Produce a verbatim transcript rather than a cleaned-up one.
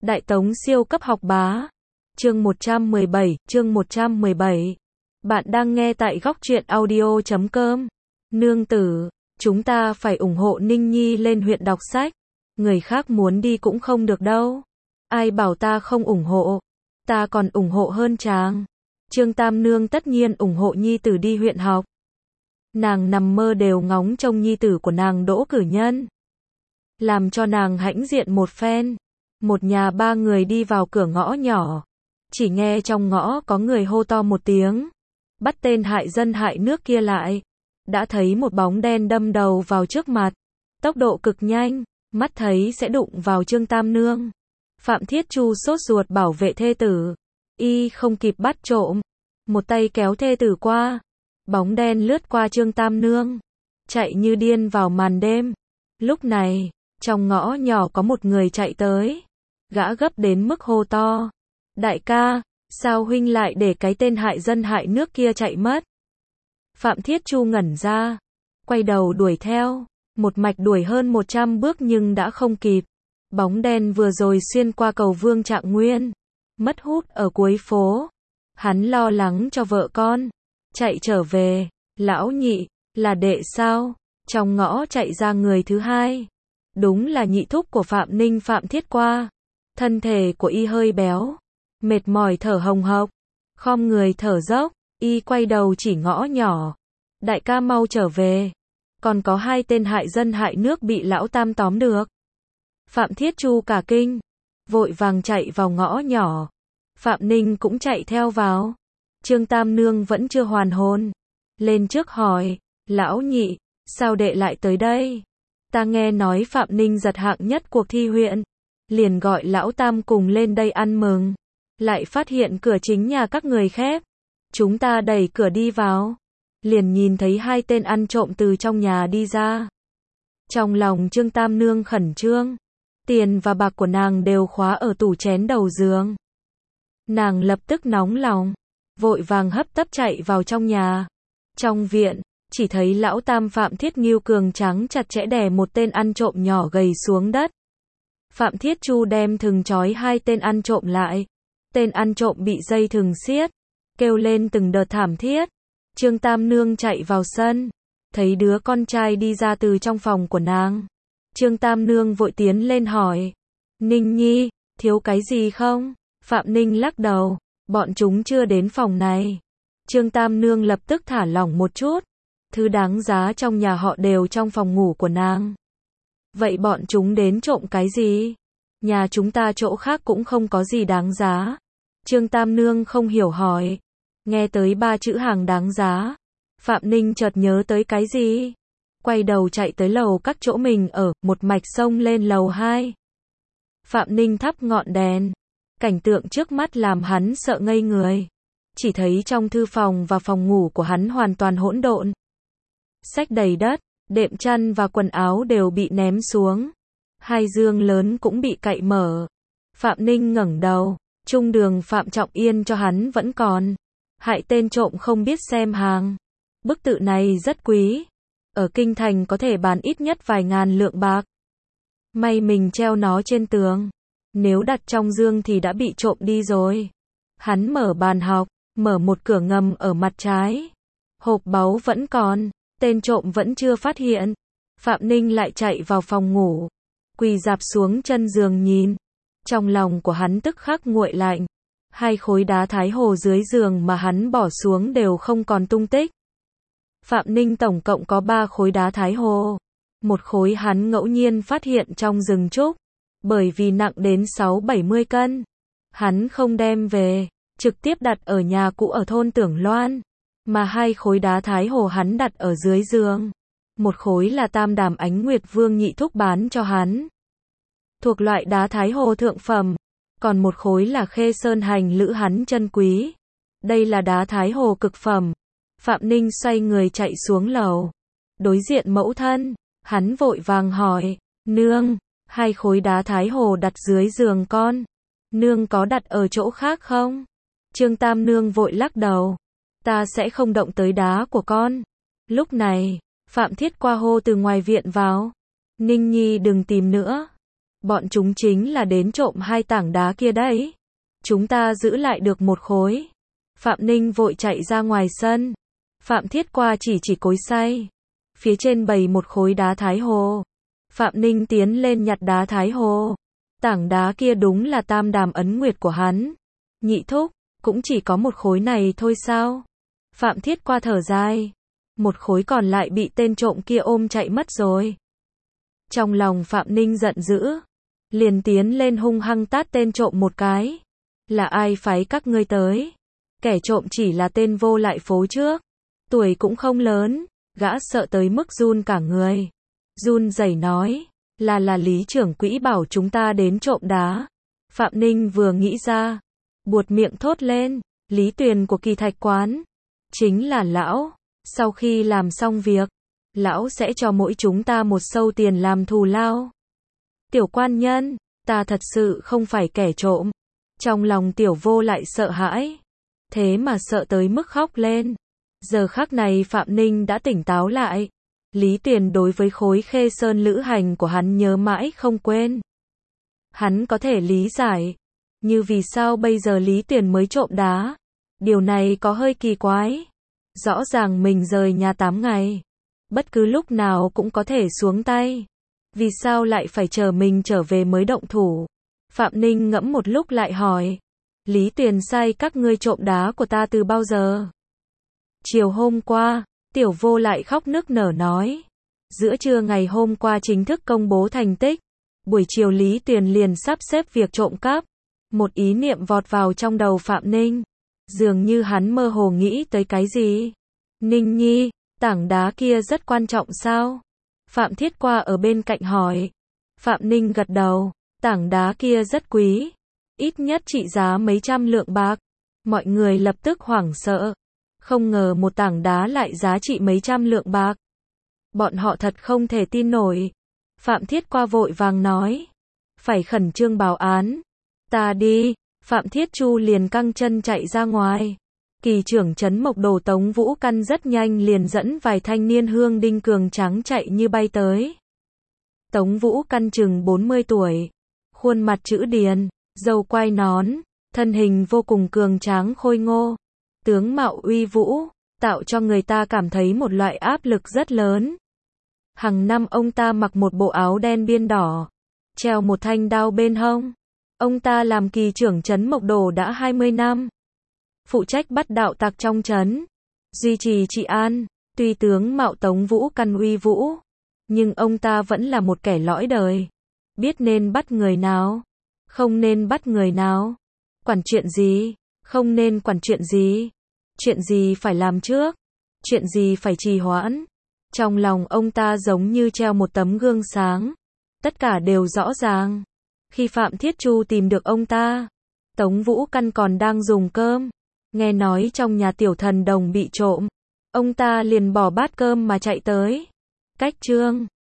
Đại Tống siêu cấp học bá. Chương một trăm mười bảy, chương một trăm mười bảy. Bạn đang nghe tại góc truyện audio chấm com. Nương tử, chúng ta phải ủng hộ Ninh Nhi lên huyện đọc sách. Người khác muốn đi cũng không được đâu. Ai bảo ta không ủng hộ? Ta còn ủng hộ hơn chàng. Trương Tam Nương tất nhiên ủng hộ nhi tử đi huyện học. Nàng nằm mơ đều ngóng trông nhi tử của nàng đỗ cử nhân. Làm cho nàng hãnh diện một phen. Một nhà ba người đi vào cửa ngõ nhỏ. Chỉ nghe trong ngõ có người hô to một tiếng. Bắt tên hại dân hại nước kia lại. Đã thấy một bóng đen đâm đầu vào trước mặt. Tốc độ cực nhanh, mắt thấy sẽ đụng vào Trương Tam Nương. Phạm Thiết Chu sốt ruột bảo vệ thê tử. Y không kịp bắt trộm. Một tay kéo thê tử qua. Bóng đen lướt qua Trương Tam Nương. Chạy như điên vào màn đêm. Lúc này, trong ngõ nhỏ có một người chạy tới. Gã gấp đến mức hô to. Đại ca, sao huynh lại để cái tên hại dân hại nước kia chạy mất? Phạm Thiết Chu ngẩn ra. Quay đầu đuổi theo. Một mạch đuổi hơn một trăm bước nhưng đã không kịp. Bóng đen vừa rồi xuyên qua cầu Vương Trạng Nguyên. Mất hút ở cuối phố. Hắn lo lắng cho vợ con. Chạy trở về. Lão nhị, là đệ sao? Trong ngõ chạy ra người thứ hai. Đúng là nhị thúc của Phạm Ninh Phạm Thiết Qua. Thân thể của y hơi béo. Mệt mỏi thở hồng hộc. Khom người thở dốc. Y quay đầu chỉ ngõ nhỏ. Đại ca mau trở về. Còn có hai tên hại dân hại nước bị lão tam tóm được. Phạm Thiết Chu cả kinh. Vội vàng chạy vào ngõ nhỏ. Phạm Ninh cũng chạy theo vào. Trương Tam Nương vẫn chưa hoàn hồn. Lên trước hỏi. Lão nhị, sao đệ lại tới đây? Ta nghe nói Phạm Ninh giật hạng nhất cuộc thi huyện. Liền gọi lão tam cùng lên đây ăn mừng. Lại phát hiện cửa chính nhà các người khép. Chúng ta đẩy cửa đi vào. Liền nhìn thấy hai tên ăn trộm từ trong nhà đi ra. Trong lòng Trương Tam Nương khẩn trương. Tiền và bạc của nàng đều khóa ở tủ chén đầu giường. Nàng lập tức nóng lòng. Vội vàng hấp tấp chạy vào trong nhà. Trong viện, chỉ thấy lão tam Phạm Thiết Nghiêu cường trắng chặt chẽ đè một tên ăn trộm nhỏ gầy xuống đất. Phạm Thiết Chu đem thừng trói hai tên ăn trộm lại. Tên ăn trộm bị dây thừng siết. Kêu lên từng đợt thảm thiết. Trương Tam Nương chạy vào sân. Thấy đứa con trai đi ra từ trong phòng của nàng. Trương Tam Nương vội tiến lên hỏi. Ninh Nhi, thiếu cái gì không? Phạm Ninh lắc đầu. Bọn chúng chưa đến phòng này. Trương Tam Nương lập tức thả lỏng một chút. Thứ đáng giá trong nhà họ đều trong phòng ngủ của nàng. Vậy bọn chúng đến trộm cái gì? Nhà chúng ta chỗ khác cũng không có gì đáng giá. Trương Tam Nương không hiểu hỏi. Nghe tới ba chữ hàng đáng giá. Phạm Ninh chợt nhớ tới cái gì? Quay đầu chạy tới lầu các chỗ mình ở, một mạch xông lên lầu hai. Phạm Ninh thắp ngọn đèn. Cảnh tượng trước mắt làm hắn sợ ngây người. Chỉ thấy trong thư phòng và phòng ngủ của hắn hoàn toàn hỗn độn. Sách đầy đất, đệm chăn và quần áo đều bị ném xuống. Hai giường lớn cũng bị cậy mở. Phạm Ninh ngẩng đầu. Trung đường Phạm Trọng Yên cho hắn vẫn còn. Hại tên trộm không biết xem hàng. Bức tự này rất quý. Ở kinh thành có thể bán ít nhất vài ngàn lượng bạc. May mình treo nó trên tường. Nếu đặt trong giường thì đã bị trộm đi rồi. Hắn mở bàn học, mở một cửa ngầm ở mặt trái. Hộp báu vẫn còn, tên trộm vẫn chưa phát hiện. Phạm Ninh lại chạy vào phòng ngủ. Quỳ rạp xuống chân giường nhìn. Trong lòng của hắn tức khắc nguội lạnh. Hai khối đá thái hồ dưới giường mà hắn bỏ xuống đều không còn tung tích. Phạm Ninh tổng cộng có ba khối đá thái hồ. Một khối hắn ngẫu nhiên phát hiện trong rừng trúc. Bởi vì nặng đến sáu bảy mươi cân. Hắn không đem về, trực tiếp đặt ở nhà cũ ở thôn Tưởng Loan. Mà hai khối đá thái hồ hắn đặt ở dưới giường. Một khối là Tam Đàm Ánh Nguyệt Vương nhị thúc bán cho hắn. Thuộc loại đá thái hồ thượng phẩm. Còn một khối là Khê Sơn Hành Lữ hắn chân quý. Đây là đá thái hồ cực phẩm. Phạm Ninh xoay người chạy xuống lầu. Đối diện mẫu thân, hắn vội vàng hỏi. Nương, hai khối đá thái hồ đặt dưới giường con. Nương có đặt ở chỗ khác không? Trương Tam Nương vội lắc đầu. Ta sẽ không động tới đá của con. Lúc này, Phạm Thiết Qua hô từ ngoài viện vào. Ninh Nhi đừng tìm nữa. Bọn chúng chính là đến trộm hai tảng đá kia đấy. Chúng ta giữ lại được một khối. Phạm Ninh vội chạy ra ngoài sân. Phạm Thiết qua chỉ chỉ cối xay. Phía trên bày một khối đá Thái Hồ. Phạm Ninh tiến lên nhặt đá Thái Hồ. Tảng đá kia đúng là tam đàm ấn nguyệt của hắn. Nhị thúc, cũng chỉ có một khối này thôi sao? Phạm Thiết qua thở dài. Một khối còn lại bị tên trộm kia ôm chạy mất rồi. Trong lòng Phạm Ninh giận dữ. Liền tiến lên hung hăng tát tên trộm một cái. Là ai phái các ngươi tới? Kẻ trộm chỉ là tên vô lại phố trước. Tuổi cũng không lớn. Gã sợ tới mức run cả người. Run rẩy nói. Là là Lý trưởng quỹ bảo chúng ta đến trộm đá. Phạm Ninh vừa nghĩ ra. Buột miệng thốt lên. Lý Tuyền của Kỳ Thạch Quán. Chính là lão. Sau khi làm xong việc, lão sẽ cho mỗi chúng ta một sâu tiền làm thù lao. Tiểu quan nhân, ta thật sự không phải kẻ trộm. Trong lòng tiểu vô lại sợ hãi. Thế mà sợ tới mức khóc lên. Giờ khắc này Phạm Ninh đã tỉnh táo lại. Lý Tuyền đối với khối Khê Sơn lữ hành của hắn nhớ mãi không quên. Hắn có thể lý giải. Như vì sao bây giờ Lý Tuyền mới trộm đá. Điều này có hơi kỳ quái. Rõ ràng mình rời nhà tám ngày. Bất cứ lúc nào cũng có thể xuống tay. Vì sao lại phải chờ mình trở về mới động thủ? Phạm Ninh ngẫm một lúc lại hỏi. Lý Tuyền sai các ngươi trộm đá của ta từ bao giờ? Chiều hôm qua, tiểu vô lại khóc nức nở nói. Giữa trưa ngày hôm qua chính thức công bố thành tích. Buổi chiều Lý Tuyền liền sắp xếp việc trộm cắp. Một ý niệm vọt vào trong đầu Phạm Ninh. Dường như hắn mơ hồ nghĩ tới cái gì. Ninh nhi, tảng đá kia rất quan trọng sao? Phạm Thiết qua ở bên cạnh hỏi. Phạm Ninh gật đầu. Tảng đá kia rất quý. Ít nhất trị giá mấy trăm lượng bạc. Mọi người lập tức hoảng sợ. Không ngờ một tảng đá lại giá trị mấy trăm lượng bạc. Bọn họ thật không thể tin nổi. Phạm Thiết qua vội vàng nói. Phải khẩn trương báo án. Ta đi. Phạm Thiết Chu liền căng chân chạy ra ngoài. Kỳ trưởng trấn Mộc Đồ Tống Vũ Căn rất nhanh liền dẫn vài thanh niên hương đinh cường tráng chạy như bay tới. Tống Vũ Căn chừng bốn mươi tuổi. Khuôn mặt chữ điền, râu quai nón, thân hình vô cùng cường tráng khôi ngô. Tướng mạo uy vũ, tạo cho người ta cảm thấy một loại áp lực rất lớn. Hàng năm ông ta mặc một bộ áo đen biên đỏ, treo một thanh đao bên hông. Ông ta làm kỳ trưởng trấn Mộc Đồ đã hai mươi năm. Phụ trách bắt đạo tặc trong trấn, duy trì trị an. Tuy tướng mạo Tống Vũ Căn uy vũ, nhưng ông ta vẫn là một kẻ lõi đời. Biết nên bắt người nào, không nên bắt người nào. Quản chuyện gì, không nên quản chuyện gì. Chuyện gì phải làm trước, chuyện gì phải trì hoãn. Trong lòng ông ta giống như treo một tấm gương sáng. Tất cả đều rõ ràng. Khi Phạm Thiết Chu tìm được ông ta, Tống Vũ Căn còn đang dùng cơm. Nghe nói trong nhà tiểu thần đồng bị trộm. Ông ta liền bỏ bát cơm mà chạy tới. Cách trương.